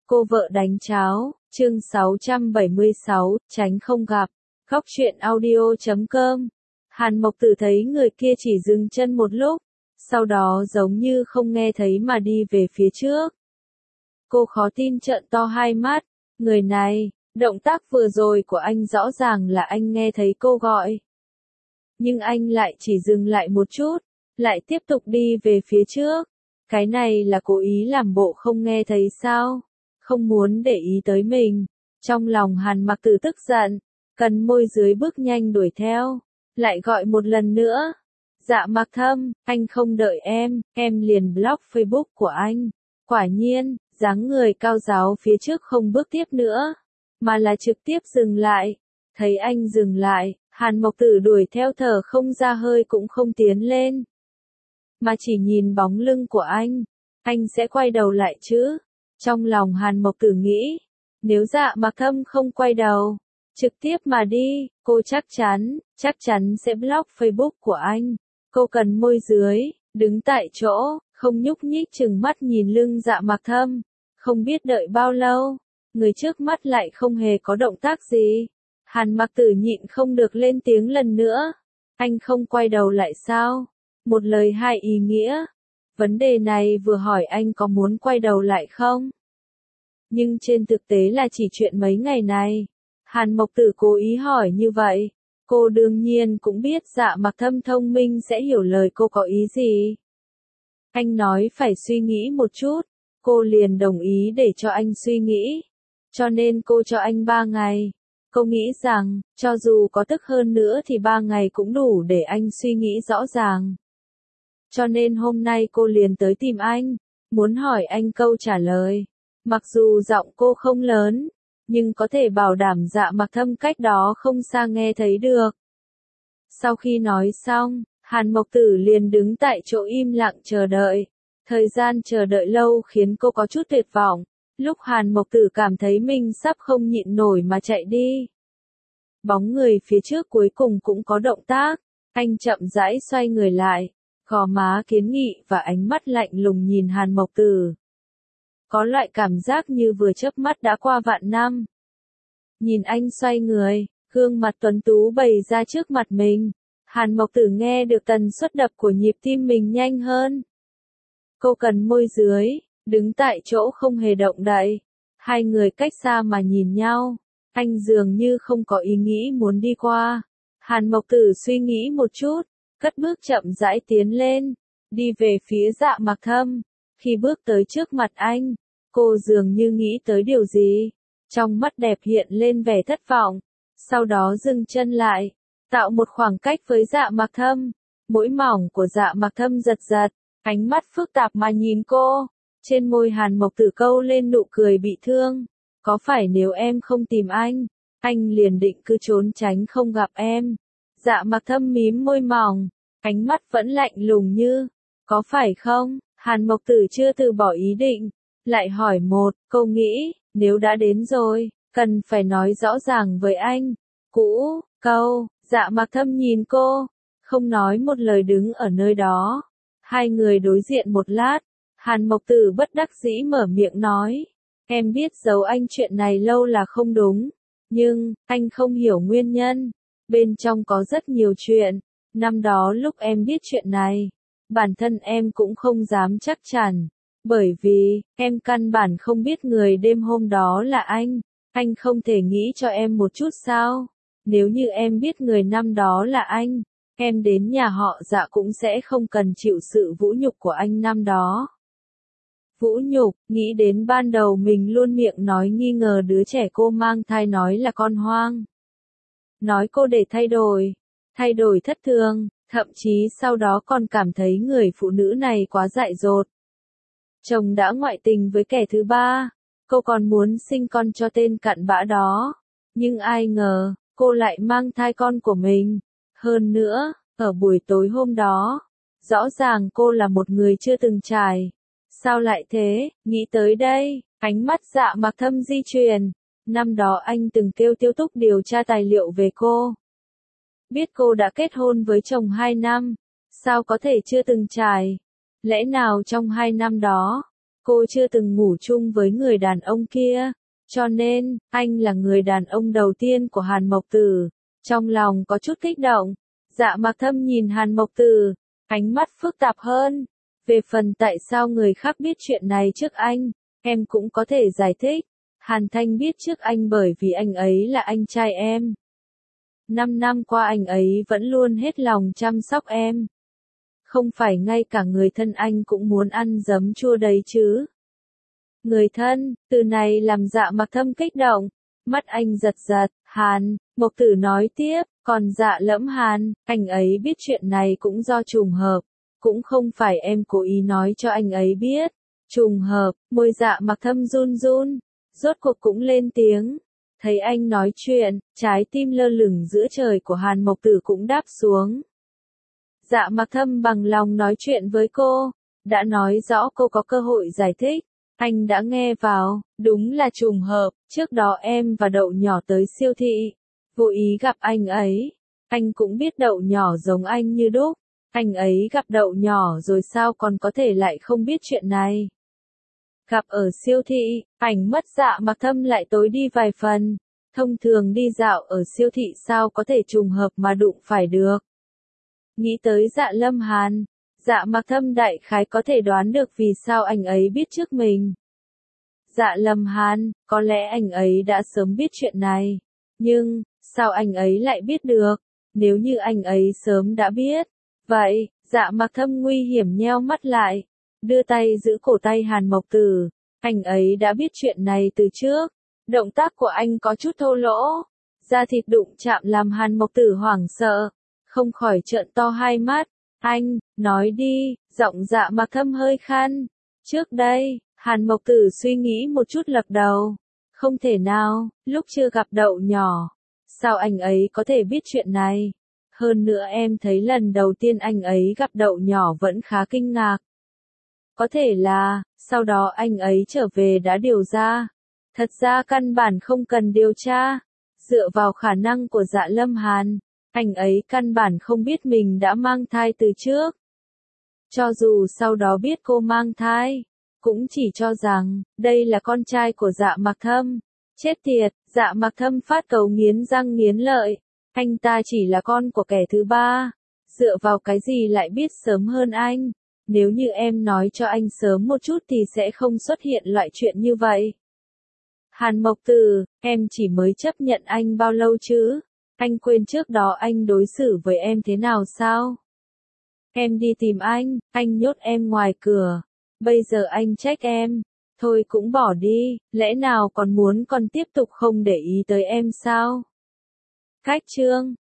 Cô vợ đánh cháo, chương 676, tránh không gặp. Góc truyện audio.com. Hàn Mộc Tử thấy người kia chỉ dừng chân một lúc, sau đó giống như không nghe thấy mà đi về phía trước. Cô khó tin trợn to hai mắt, người này, động tác vừa rồi của anh rõ ràng là anh nghe thấy cô gọi. Nhưng anh lại chỉ dừng lại một chút, lại tiếp tục đi về phía trước. Cái này là cố ý làm bộ không nghe thấy sao? Không muốn để ý tới mình. Trong lòng Hàn Mặc Tử tức giận, cần môi dưới bước nhanh đuổi theo, lại gọi một lần nữa. Dạ Mặc Thâm, anh không đợi em liền block Facebook của anh. Quả nhiên, dáng người cao giáo phía trước không bước tiếp nữa, mà là trực tiếp dừng lại. Thấy anh dừng lại, Hàn Mộc Tử đuổi theo thở không ra hơi cũng không tiến lên, mà chỉ nhìn bóng lưng của anh sẽ quay đầu lại chứ? Trong lòng Hàn Mộc Tử nghĩ, nếu Dạ Mặc Thâm không quay đầu, trực tiếp mà đi, cô chắc chắn sẽ block Facebook của anh. Cô cần môi dưới, đứng tại chỗ, không nhúc nhích chừng mắt nhìn lưng Dạ Mặc Thâm. Không biết đợi bao lâu, người trước mắt lại không hề có động tác gì. Hàn Mặc Tử nhịn không được lên tiếng lần nữa. Anh không quay đầu lại sao? Một lời hai ý nghĩa. Vấn đề này vừa hỏi anh có muốn quay đầu lại không? Nhưng trên thực tế là chỉ chuyện mấy ngày này. Hàn Mộc Tử cố ý hỏi như vậy. Cô đương nhiên cũng biết Dạ Mặc Thâm thông minh sẽ hiểu lời cô có ý gì. Anh nói phải suy nghĩ một chút. Cô liền đồng ý để cho anh suy nghĩ. Cho nên cô cho anh 3 ngày. Cô nghĩ rằng, cho dù có tức hơn nữa thì 3 ngày cũng đủ để anh suy nghĩ rõ ràng. Cho nên hôm nay cô liền tới tìm anh, muốn hỏi anh câu trả lời. Mặc dù giọng cô không lớn, nhưng có thể bảo đảm Dạ Mặc Thâm cách đó không xa nghe thấy được. Sau khi nói xong, Hàn Mộc Tử liền đứng tại chỗ im lặng chờ đợi. Thời gian chờ đợi lâu khiến cô có chút tuyệt vọng. Lúc Hàn Mộc Tử cảm thấy mình sắp không nhịn nổi mà chạy đi, bóng người phía trước cuối cùng cũng có động tác. Anh chậm rãi xoay người lại, gò má kiến nghị và ánh mắt lạnh lùng nhìn Hàn Mộc Tử. Có loại cảm giác như vừa chớp mắt đã qua vạn năm. Nhìn anh xoay người, gương mặt tuấn tú bày ra trước mặt mình. Hàn Mộc Tử nghe được tần suất đập của nhịp tim mình nhanh hơn. Cô cần môi dưới, đứng tại chỗ không hề động đậy. Hai người cách xa mà nhìn nhau. Anh dường như không có ý nghĩ muốn đi qua. Hàn Mộc Tử suy nghĩ một chút, cất bước chậm rãi tiến lên, đi về phía Dạ Mặc Thâm. Khi bước tới trước mặt anh, cô dường như nghĩ tới điều gì. Trong mắt đẹp hiện lên vẻ thất vọng. Sau đó dừng chân lại, tạo một khoảng cách với Dạ Mặc Thâm. Mũi mỏng của Dạ Mặc Thâm giật giật, ánh mắt phức tạp mà nhìn cô. Trên môi Hàn Mộc Tử câu lên nụ cười bị thương. Có phải nếu em không tìm anh liền định cứ trốn tránh không gặp em? Dạ Mặc Thâm mím môi mỏng, ánh mắt vẫn lạnh lùng như, có phải không? Hàn Mộc Tử chưa từ bỏ ý định, lại hỏi một câu nghĩ, nếu đã đến rồi, cần phải nói rõ ràng với anh. Dạ Mặc Thâm nhìn cô, không nói một lời đứng ở nơi đó. Hai người đối diện một lát, Hàn Mộc Tử bất đắc dĩ mở miệng nói, em biết giấu anh chuyện này lâu là không đúng, nhưng, anh không hiểu nguyên nhân. Bên trong có rất nhiều chuyện. Năm đó lúc em biết chuyện này, bản thân em cũng không dám chắc chắn. Bởi vì, em căn bản không biết người đêm hôm đó là anh. Anh không thể nghĩ cho em một chút sao? Nếu như em biết người năm đó là anh, em đến nhà họ Dạ cũng sẽ không cần chịu sự vũ nhục của anh năm đó. Vũ nhục, nghĩ đến ban đầu mình luôn miệng nói nghi ngờ đứa trẻ cô mang thai nói là con hoang. Nói cô để thay đổi thất thường, thậm chí sau đó còn cảm thấy người phụ nữ này quá dại dột. Chồng đã ngoại tình với kẻ thứ ba, cô còn muốn sinh con cho tên cặn bã đó. Nhưng ai ngờ, cô lại mang thai con của mình. Hơn nữa, ở buổi tối hôm đó, rõ ràng cô là một người chưa từng trải. Sao lại thế? Nghĩ tới đây, ánh mắt Dạ Mặc Thâm di chuyển. Năm đó anh từng kêu Tiêu Túc điều tra tài liệu về cô. Biết cô đã kết hôn với chồng 2 năm, sao có thể chưa từng trải? Lẽ nào trong 2 năm đó, cô chưa từng ngủ chung với người đàn ông kia, cho nên, anh là người đàn ông đầu tiên của Hàn Mộc Tử. Trong lòng có chút kích động, Dạ Mặc Thâm nhìn Hàn Mộc Tử, ánh mắt phức tạp hơn. Về phần tại sao người khác biết chuyện này trước anh, em cũng có thể giải thích. Hàn Thanh biết trước anh bởi vì anh ấy là anh trai em. 5 năm qua anh ấy vẫn luôn hết lòng chăm sóc em. Không phải ngay cả người thân anh cũng muốn ăn giấm chua đấy chứ. Người thân, từ này làm Dạ Mặc Thâm kích động, mắt anh giật giật. Hàn Mộc Tử nói tiếp, còn Dạ Lẫm Hàn, anh ấy biết chuyện này cũng do trùng hợp, cũng không phải em cố ý nói cho anh ấy biết. Trùng hợp, môi Dạ Mặc Thâm run run, rốt cuộc cũng lên tiếng. Thấy anh nói chuyện, trái tim lơ lửng giữa trời của Hàn Mộc Tử cũng đáp xuống. Dạ Mặc Thâm bằng lòng nói chuyện với cô, đã nói rõ cô có cơ hội giải thích. Anh đã nghe vào, đúng là trùng hợp, trước đó em và Đậu Nhỏ tới siêu thị, vô ý gặp anh ấy. Anh cũng biết Đậu Nhỏ giống anh như đúc, anh ấy gặp Đậu Nhỏ rồi sao còn có thể lại không biết chuyện này. Gặp ở siêu thị, ảnh mất Dạ Mặc Thâm lại tối đi vài phần. Thông thường đi dạo ở siêu thị sao có thể trùng hợp mà đụng phải được. Nghĩ tới Dạ Lâm Hàn, Dạ Mặc Thâm đại khái có thể đoán được vì sao anh ấy biết trước mình. Dạ Lâm Hàn, có lẽ anh ấy đã sớm biết chuyện này. Nhưng, sao anh ấy lại biết được? Nếu như anh ấy sớm đã biết. Vậy, Dạ Mặc Thâm nguy hiểm nheo mắt lại. Đưa tay giữ cổ tay Hàn Mộc Tử. Anh ấy đã biết chuyện này từ trước. Động tác của anh có chút thô lỗ. Da thịt đụng chạm làm Hàn Mộc Tử hoảng sợ. Không khỏi trợn to hai mắt. Anh, nói đi, giọng Dạ Mặc Thâm hơi khăn. Trước đây, Hàn Mộc Tử suy nghĩ một chút lắc đầu. Không thể nào, lúc chưa gặp Đậu Nhỏ. Sao anh ấy có thể biết chuyện này? Hơn nữa em thấy lần đầu tiên anh ấy gặp Đậu Nhỏ vẫn khá kinh ngạc. Có thể là, sau đó anh ấy trở về đã điều ra. Thật ra căn bản không cần điều tra. Dựa vào khả năng của Dạ Lâm Hàn, anh ấy căn bản không biết mình đã mang thai từ trước. Cho dù sau đó biết cô mang thai, cũng chỉ cho rằng, đây là con trai của Dạ Mặc Thâm. Chết tiệt, Dạ Mặc Thâm phát cầu nghiến răng nghiến lợi. Anh ta chỉ là con của kẻ thứ ba. Dựa vào cái gì lại biết sớm hơn anh? Nếu như em nói cho anh sớm một chút thì sẽ không xuất hiện loại chuyện như vậy. Hàn Mộc Tử, em chỉ mới chấp nhận anh bao lâu chứ? Anh quên trước đó anh đối xử với em thế nào sao? Em đi tìm anh nhốt em ngoài cửa. Bây giờ anh trách em. Thôi cũng bỏ đi, lẽ nào còn tiếp tục không để ý tới em sao? Cách chương